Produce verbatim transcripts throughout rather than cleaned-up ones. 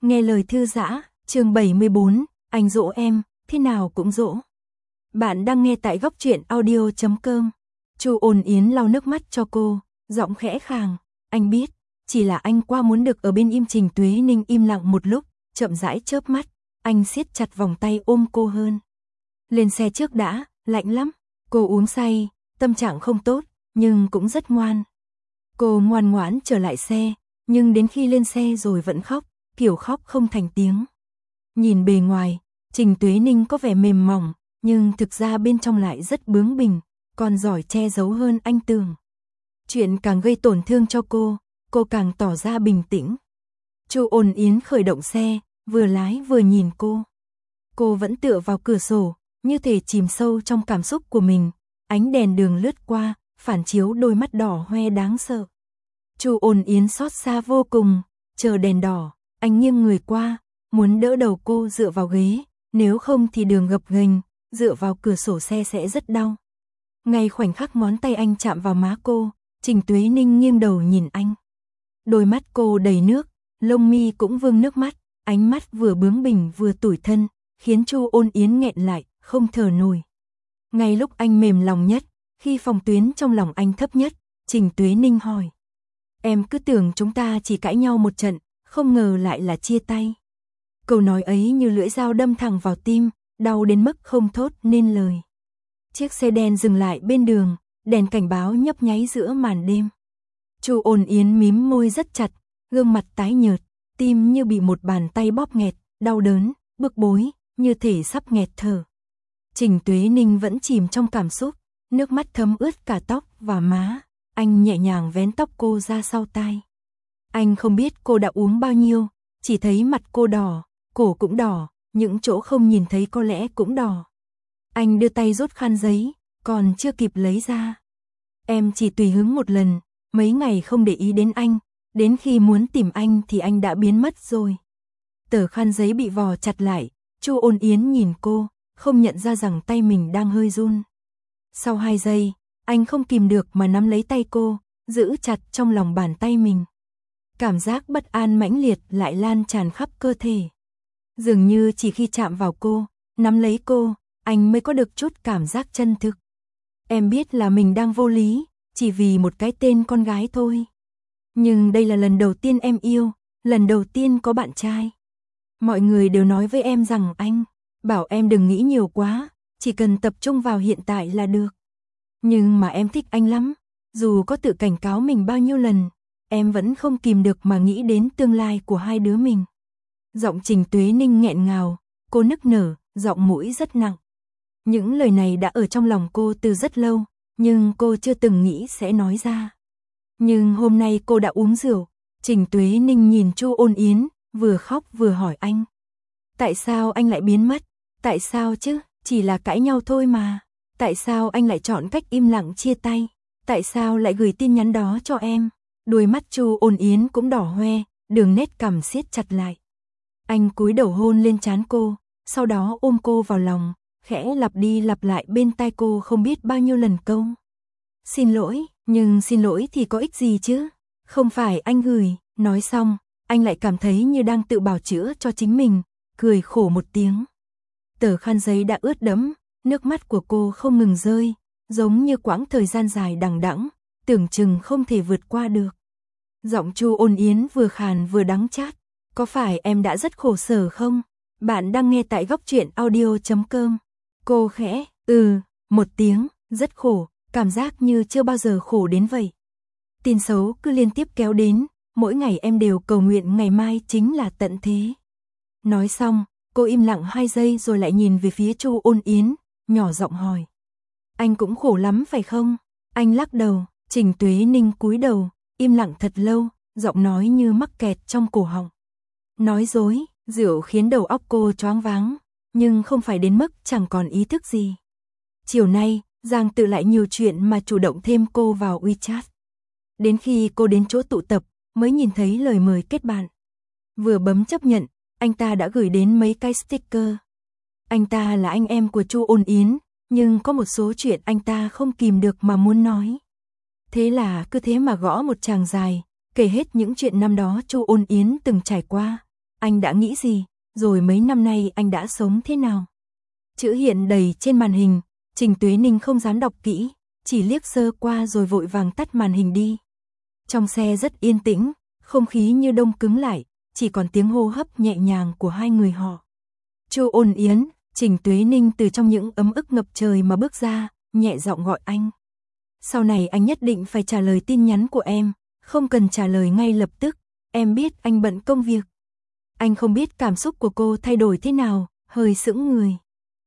Nghe lời thư giã, chương bảy mươi bốn, anh dỗ em, thế nào cũng dỗ. Bạn đang nghe tại góc truyện audio chấm com. Chu Ôn Yến lau nước mắt cho cô, giọng khẽ khàng, anh biết, chỉ là anh qua muốn được ở bên im. Trình Tuế Ninh im lặng một lúc, chậm rãi chớp mắt, anh siết chặt vòng tay ôm cô hơn. Lên xe trước đã, lạnh lắm. Cô uống say, tâm trạng không tốt, nhưng cũng rất ngoan. Cô ngoan ngoãn trở lại xe, nhưng đến khi lên xe rồi vẫn khóc, kiểu khóc không thành tiếng. Nhìn bề ngoài, Trình Tuế Ninh có vẻ mềm mỏng, nhưng thực ra bên trong lại rất bướng bỉnh, còn giỏi che giấu hơn anh tưởng. Chuyện càng gây tổn thương cho cô, cô càng tỏ ra bình tĩnh. Chu Ôn Yến khởi động xe, vừa lái vừa nhìn cô. Cô vẫn tựa vào cửa sổ, như thể chìm sâu trong cảm xúc của mình. Ánh đèn đường lướt qua, phản chiếu đôi mắt đỏ hoe đáng sợ. Chu Ôn Yến xót xa vô cùng, chờ đèn đỏ, anh nghiêng người qua, muốn đỡ đầu cô dựa vào ghế, nếu không thì đường gập ghềnh, dựa vào cửa sổ xe sẽ rất đau. Ngay khoảnh khắc ngón tay anh chạm vào má cô, Trình Tuế Ninh nghiêng đầu nhìn anh. Đôi mắt cô đầy nước, lông mi cũng vương nước mắt, ánh mắt vừa bướng bỉnh vừa tủi thân, khiến Chu Ôn Yến nghẹn lại, không thở nổi. Ngay lúc anh mềm lòng nhất, khi phòng tuyến trong lòng anh thấp nhất, Trình Tuế Ninh hỏi. Em cứ tưởng chúng ta chỉ cãi nhau một trận, không ngờ lại là chia tay. Câu nói ấy như lưỡi dao đâm thẳng vào tim, đau đến mức không thốt nên lời. Chiếc xe đen dừng lại bên đường, đèn cảnh báo nhấp nháy giữa màn đêm. Chu Ôn Yến mím môi rất chặt, gương mặt tái nhợt, tim như bị một bàn tay bóp nghẹt, đau đớn, bức bối, như thể sắp nghẹt thở. Trình Tuế Ninh vẫn chìm trong cảm xúc, nước mắt thấm ướt cả tóc và má. Anh nhẹ nhàng vén tóc cô ra sau tai. Anh không biết cô đã uống bao nhiêu, chỉ thấy mặt cô đỏ, cổ cũng đỏ, những chỗ không nhìn thấy có lẽ cũng đỏ. Anh đưa tay rút khăn giấy, còn chưa kịp lấy ra. Em chỉ tùy hứng một lần, mấy ngày không để ý đến anh, đến khi muốn tìm anh thì anh đã biến mất rồi. Tờ khăn giấy bị vò chặt lại, Chu Ôn Yến nhìn cô, không nhận ra rằng tay mình đang hơi run. Sau hai giây, anh không kìm được mà nắm lấy tay cô, giữ chặt trong lòng bàn tay mình. Cảm giác bất an mãnh liệt lại lan tràn khắp cơ thể. Dường như chỉ khi chạm vào cô, nắm lấy cô, anh mới có được chút cảm giác chân thực. Em biết là mình đang vô lý, chỉ vì một cái tên con gái thôi. Nhưng đây là lần đầu tiên em yêu, lần đầu tiên có bạn trai. Mọi người đều nói với em rằng anh, bảo em đừng nghĩ nhiều quá, chỉ cần tập trung vào hiện tại là được. Nhưng mà em thích anh lắm, dù có tự cảnh cáo mình bao nhiêu lần, em vẫn không kìm được mà nghĩ đến tương lai của hai đứa mình. Giọng Trình Tuế Ninh nghẹn ngào, cô nức nở, giọng mũi rất nặng. Những lời này đã ở trong lòng cô từ rất lâu, nhưng cô chưa từng nghĩ sẽ nói ra. Nhưng hôm nay cô đã uống rượu, Trình Tuế Ninh nhìn Chu Ôn Yến, vừa khóc vừa hỏi anh. Tại sao anh lại biến mất? Tại sao chứ? Chỉ là cãi nhau thôi mà. Tại sao anh lại chọn cách im lặng chia tay? Tại sao lại gửi tin nhắn đó cho em? Đôi mắt Chu Ôn Yến cũng đỏ hoe, đường nét cằm siết chặt lại. Anh cúi đầu hôn lên trán cô, sau đó ôm cô vào lòng, khẽ lặp đi lặp lại bên tai cô không biết bao nhiêu lần câu. Xin lỗi, nhưng xin lỗi thì có ích gì chứ? Không phải anh gửi. Nói xong, anh lại cảm thấy như đang tự bào chữa cho chính mình, cười khổ một tiếng. Tờ khăn giấy đã ướt đẫm, nước mắt của cô không ngừng rơi, giống như quãng thời gian dài đằng đẵng, tưởng chừng không thể vượt qua được. Giọng Chu Ôn Yến vừa khàn vừa đắng chát. Có phải em đã rất khổ sở không? Bạn đang nghe tại góc truyện audio chấm com. Cô khẽ, ừ, một tiếng, rất khổ, cảm giác như chưa bao giờ khổ đến vậy. Tin xấu cứ liên tiếp kéo đến, mỗi ngày em đều cầu nguyện ngày mai chính là tận thế. Nói xong, cô im lặng hai giây rồi lại nhìn về phía Chu Ôn Yến, nhỏ giọng hỏi. Anh cũng khổ lắm phải không? Anh lắc đầu. Trình Tuế Ninh cúi đầu, im lặng thật lâu, giọng nói như mắc kẹt trong cổ họng. Nói dối, rượu khiến đầu óc cô choáng váng, nhưng không phải đến mức chẳng còn ý thức gì. Chiều nay, Giang Tự lại nhiều chuyện mà chủ động thêm cô vào WeChat. Đến khi cô đến chỗ tụ tập, mới nhìn thấy lời mời kết bạn. Vừa bấm chấp nhận, anh ta đã gửi đến mấy cái sticker. Anh ta là anh em của Chu Ôn Yến, nhưng có một số chuyện anh ta không kìm được mà muốn nói. Thế là cứ thế mà gõ một tràng dài, kể hết những chuyện năm đó Chu Ôn Yến từng trải qua. anh đã nghĩ gì, rồi mấy năm nay anh đã sống thế nào? Chữ hiện đầy trên màn hình, Trình Tuế Ninh không dám đọc kỹ, chỉ liếc sơ qua rồi vội vàng tắt màn hình đi. Trong xe rất yên tĩnh, không khí như đông cứng lại, chỉ còn tiếng hô hấp nhẹ nhàng của hai người họ. Chu Ôn Yến, Trình Tuế Ninh từ trong những ấm ức ngập trời mà bước ra, nhẹ giọng gọi anh. Sau này anh nhất định phải trả lời tin nhắn của em, không cần trả lời ngay lập tức, em biết anh bận công việc. Anh không biết cảm xúc của cô thay đổi thế nào, hơi sững người.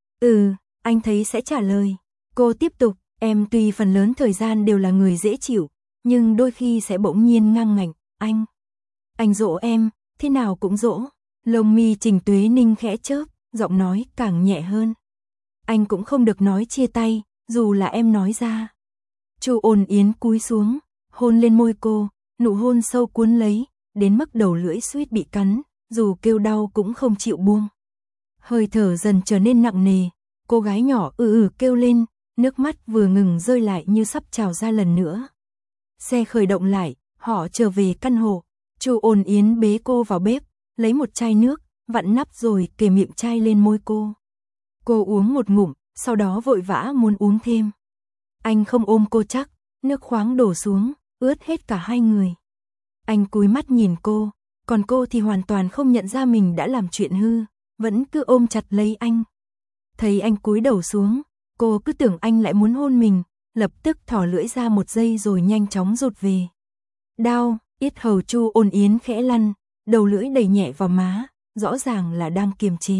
Ừ, anh thấy sẽ trả lời. Cô tiếp tục, em tuy phần lớn thời gian đều là người dễ chịu, nhưng đôi khi sẽ bỗng nhiên ngang ngạnh, anh. Anh dỗ em, thế nào cũng dỗ. Lông mi Trình Tuế Ninh khẽ chớp, giọng nói càng nhẹ hơn. Anh cũng không được nói chia tay, dù là em nói ra. Chu Ôn Yến cúi xuống, hôn lên môi cô, nụ hôn sâu cuốn lấy, đến mức đầu lưỡi suýt bị cắn, dù kêu đau cũng không chịu buông. Hơi thở dần trở nên nặng nề, cô gái nhỏ ừ ừ kêu lên, nước mắt vừa ngừng rơi lại như sắp trào ra lần nữa. Xe khởi động lại, họ trở về căn hộ. Chu Ôn Yến bế cô vào bếp, lấy một chai nước, vặn nắp rồi kề miệng chai lên môi cô. Cô uống một ngụm, sau đó vội vã muốn uống thêm. Anh không ôm cô chắc, nước khoáng đổ xuống, ướt hết cả hai người. Anh cúi mắt nhìn cô, còn cô thì hoàn toàn không nhận ra mình đã làm chuyện hư, vẫn cứ ôm chặt lấy anh. Thấy anh cúi đầu xuống, cô cứ tưởng anh lại muốn hôn mình, lập tức thò lưỡi ra một giây rồi nhanh chóng rụt về. Đau, yết hầu Chu Ôn Yến khẽ lăn, đầu lưỡi đẩy nhẹ vào má, rõ ràng là đang kiềm chế.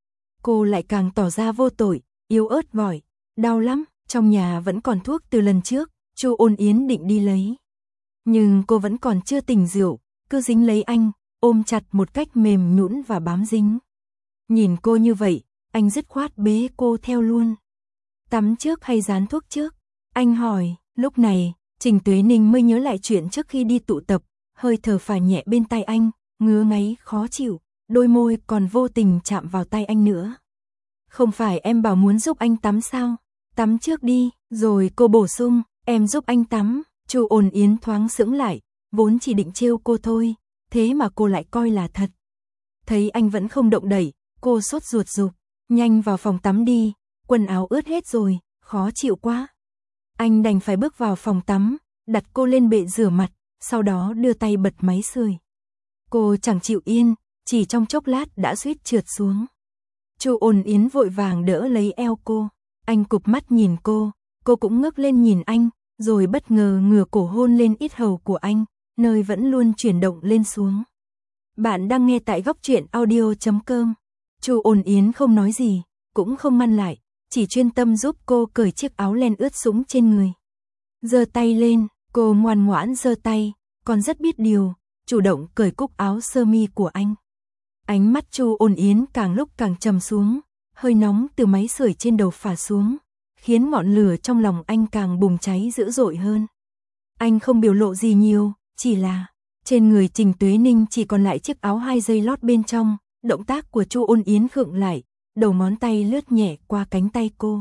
Cô lại càng tỏ ra vô tội, yếu ớt vòi, đau lắm, trong nhà vẫn còn thuốc từ lần trước, Chu Ôn Yến định đi lấy. Nhưng cô vẫn còn chưa tỉnh rượu, cứ dính lấy anh, ôm chặt một cách mềm nhũn và bám dính. Nhìn cô như vậy, anh dứt khoát bế cô theo luôn. Tắm trước hay dán thuốc trước? Anh hỏi, lúc này, Trình Tuế Ninh mới nhớ lại chuyện trước khi đi tụ tập, hơi thở phả nhẹ bên tay anh, ngứa ngáy khó chịu, đôi môi còn vô tình chạm vào tay anh nữa. Không phải em bảo muốn giúp anh tắm sao? Tắm trước đi, rồi cô bổ sung, em giúp anh tắm. Chu Ôn Yến thoáng sững lại, vốn chỉ định trêu cô thôi, thế mà cô lại coi là thật. Thấy anh vẫn không động đậy, cô sốt ruột giục, nhanh vào phòng tắm đi, quần áo ướt hết rồi, khó chịu quá. Anh đành phải bước vào phòng tắm, đặt cô lên bệ rửa mặt, sau đó đưa tay bật máy sưởi. Cô chẳng chịu yên, chỉ trong chốc lát đã suýt trượt xuống. Chu Ôn Yến vội vàng đỡ lấy eo cô, anh cụp mắt nhìn cô, cô cũng ngước lên nhìn anh, rồi bất ngờ ngửa cổ hôn lên yết hầu của anh, nơi vẫn luôn chuyển động lên xuống. Bạn đang nghe tại góc truyện audio chấm com. Chu Ôn Yến không nói gì, cũng không ngăn lại, chỉ chuyên tâm giúp cô cởi chiếc áo len ướt sũng trên người. Giơ tay lên, cô ngoan ngoãn giơ tay, còn rất biết điều, chủ động cởi cúc áo sơ mi của anh. Ánh mắt Chu Ôn Yến càng lúc càng trầm xuống, hơi nóng từ máy sưởi trên đầu phả xuống, khiến ngọn lửa trong lòng anh càng bùng cháy dữ dội hơn. Anh không biểu lộ gì nhiều, chỉ là trên người Trình Tuế Ninh chỉ còn lại chiếc áo hai dây lót bên trong, động tác của Chu Ôn Yến khựng lại, đầu ngón tay lướt nhẹ qua cánh tay cô.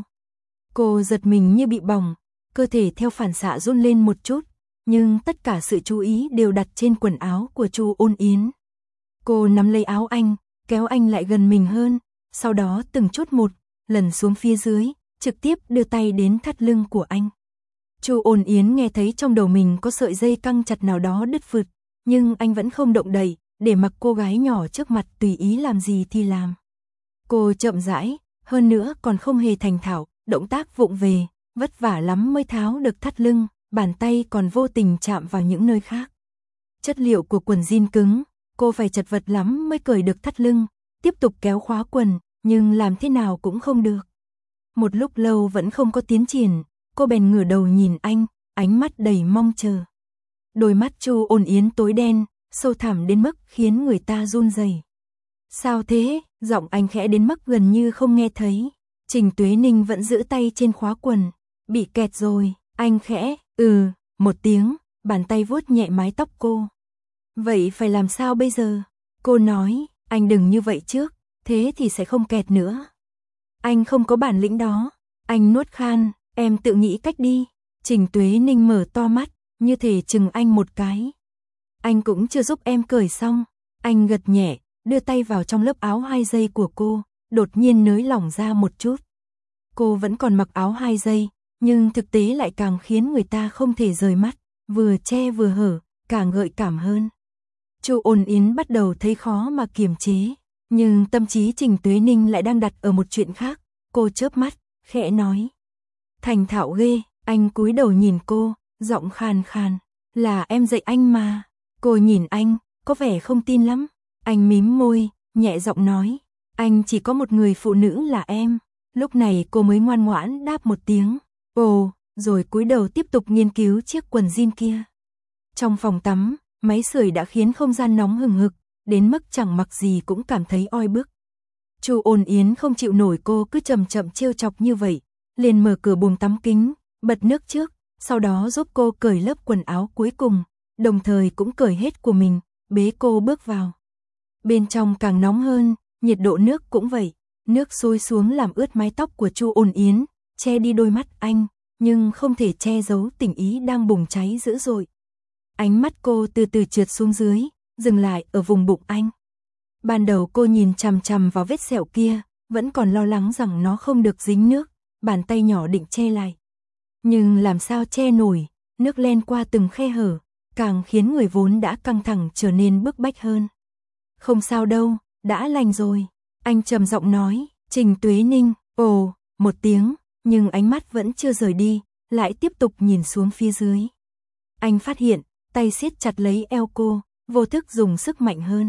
Cô giật mình như bị bỏng, cơ thể theo phản xạ run lên một chút, nhưng tất cả sự chú ý đều đặt trên quần áo của Chu Ôn Yến. Cô nắm lấy áo anh, kéo anh lại gần mình hơn, sau đó từng chút một, lần xuống phía dưới, trực tiếp đưa tay đến thắt lưng của anh. Chu Ôn Yến nghe thấy trong đầu mình có sợi dây căng chặt nào đó đứt phụt, nhưng anh vẫn không động đậy, để mặc cô gái nhỏ trước mặt tùy ý làm gì thì làm. Cô chậm rãi, hơn nữa còn không hề thành thạo, động tác vụng về, vất vả lắm mới tháo được thắt lưng, bàn tay còn vô tình chạm vào những nơi khác. Chất liệu của quần jean cứng, cô phải chật vật lắm mới cởi được thắt lưng, tiếp tục kéo khóa quần, nhưng làm thế nào cũng không được. Một lúc lâu vẫn không có tiến triển, cô bèn ngửa đầu nhìn anh, ánh mắt đầy mong chờ. Đôi mắt Chu Ôn Yến tối đen, sâu thẳm đến mức khiến người ta run rẩy. Sao thế? Giọng anh khẽ đến mức gần như không nghe thấy. Trình Tuế Ninh vẫn giữ tay trên khóa quần. Bị kẹt rồi, anh khẽ, ừ, một tiếng, bàn tay vuốt nhẹ mái tóc cô. Vậy phải làm sao bây giờ? Cô nói, anh đừng như vậy trước, thế thì sẽ không kẹt nữa. Anh không có bản lĩnh đó. Anh nuốt khan, em tự nghĩ cách đi. Trình Tuế Ninh mở to mắt, như thể chừng anh một cái. Anh cũng chưa giúp em cởi xong. Anh gật nhẹ, đưa tay vào trong lớp áo hai giây của cô, đột nhiên nới lỏng ra một chút. Cô vẫn còn mặc áo hai giây, nhưng thực tế lại càng khiến người ta không thể rời mắt, vừa che vừa hở, càng gợi cảm hơn. Chu Ôn Yến bắt đầu thấy khó mà kiềm chế, nhưng tâm trí Trình Tuế Ninh lại đang đặt ở một chuyện khác, cô chớp mắt, khẽ nói. Thành thạo ghê, anh cúi đầu nhìn cô, giọng khàn khàn, là em dạy anh mà. Cô nhìn anh, có vẻ không tin lắm, anh mím môi, nhẹ giọng nói, anh chỉ có một người phụ nữ là em. Lúc này cô mới ngoan ngoãn đáp một tiếng, ồ, rồi cúi đầu tiếp tục nghiên cứu chiếc quần jean kia. Trong phòng tắm, máy sưởi đã khiến không gian nóng hừng hực, đến mức chẳng mặc gì cũng cảm thấy oi bức. Chu Ôn Yến không chịu nổi cô cứ chậm chậm trêu chọc như vậy, liền mở cửa buồng tắm kính, bật nước trước, sau đó giúp cô cởi lớp quần áo cuối cùng, đồng thời cũng cởi hết của mình, bế cô bước vào. Bên trong càng nóng hơn, nhiệt độ nước cũng vậy, nước sôi xuống làm ướt mái tóc của Chu Ôn Yến, che đi đôi mắt anh, nhưng không thể che giấu tình ý đang bùng cháy dữ dội. Ánh mắt cô từ từ trượt xuống dưới, dừng lại ở vùng bụng anh. Ban đầu cô nhìn chằm chằm vào vết sẹo kia, vẫn còn lo lắng rằng nó không được dính nước, bàn tay nhỏ định che lại. Nhưng làm sao che nổi, nước len qua từng khe hở, càng khiến người vốn đã căng thẳng trở nên bức bách hơn. Không sao đâu, đã lành rồi, anh trầm giọng nói. Trình Tuế Ninh, ồ, một tiếng, nhưng ánh mắt vẫn chưa rời đi, lại tiếp tục nhìn xuống phía dưới. Anh phát hiện, tay siết chặt lấy eo cô, vô thức dùng sức mạnh hơn.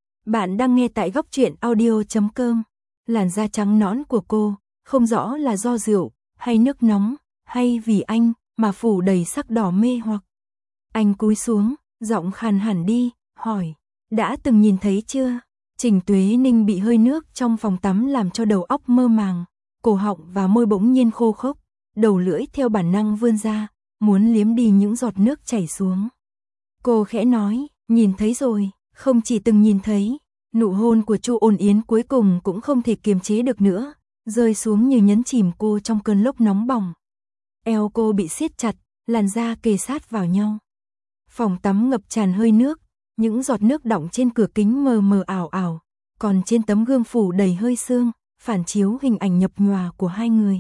Bạn đang nghe tại góc truyện audio chấm com. Làn da trắng nõn của cô, không rõ là do rượu, hay nước nóng, hay vì anh, mà phủ đầy sắc đỏ mê hoặc. Anh cúi xuống, giọng khàn hẳn đi, hỏi, đã từng nhìn thấy chưa? Trình Tuế Ninh bị hơi nước trong phòng tắm làm cho đầu óc mơ màng, cổ họng và môi bỗng nhiên khô khốc, đầu lưỡi theo bản năng vươn ra, muốn liếm đi những giọt nước chảy xuống. Cô khẽ nói, nhìn thấy rồi, không chỉ từng nhìn thấy, nụ hôn của Chu Ôn Yến cuối cùng cũng không thể kiềm chế được nữa, rơi xuống như nhấn chìm cô trong cơn lốc nóng bỏng. Eo cô bị siết chặt, làn da kề sát vào nhau. Phòng tắm ngập tràn hơi nước, những giọt nước đọng trên cửa kính mờ mờ ảo ảo, còn trên tấm gương phủ đầy hơi sương, phản chiếu hình ảnh nhập nhòa của hai người.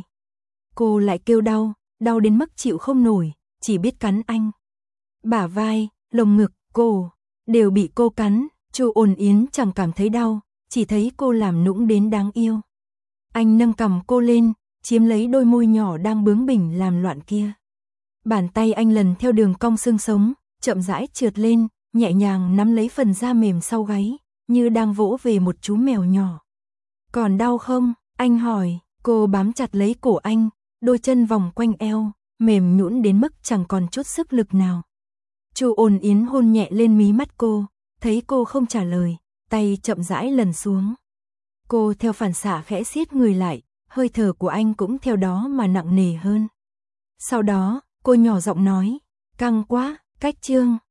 Cô lại kêu đau, đau đến mức chịu không nổi, chỉ biết cắn anh. Bả vai, lồng ngực, cổ, đều bị cô cắn, Chu Ôn Yến chẳng cảm thấy đau, chỉ thấy cô làm nũng đến đáng yêu. Anh nâng cằm cô lên, chiếm lấy đôi môi nhỏ đang bướng bỉnh làm loạn kia. Bàn tay anh lần theo đường cong xương sống, chậm rãi trượt lên, nhẹ nhàng nắm lấy phần da mềm sau gáy, như đang vỗ về một chú mèo nhỏ. Còn đau không? Anh hỏi, cô bám chặt lấy cổ anh, đôi chân vòng quanh eo, mềm nhũn đến mức chẳng còn chút sức lực nào. Chu Ôn Yến hôn nhẹ lên mí mắt cô, thấy cô không trả lời, tay chậm rãi lần xuống. Cô theo phản xạ khẽ siết người lại, hơi thở của anh cũng theo đó mà nặng nề hơn. Sau đó, cô nhỏ giọng nói, căng quá, cách chương.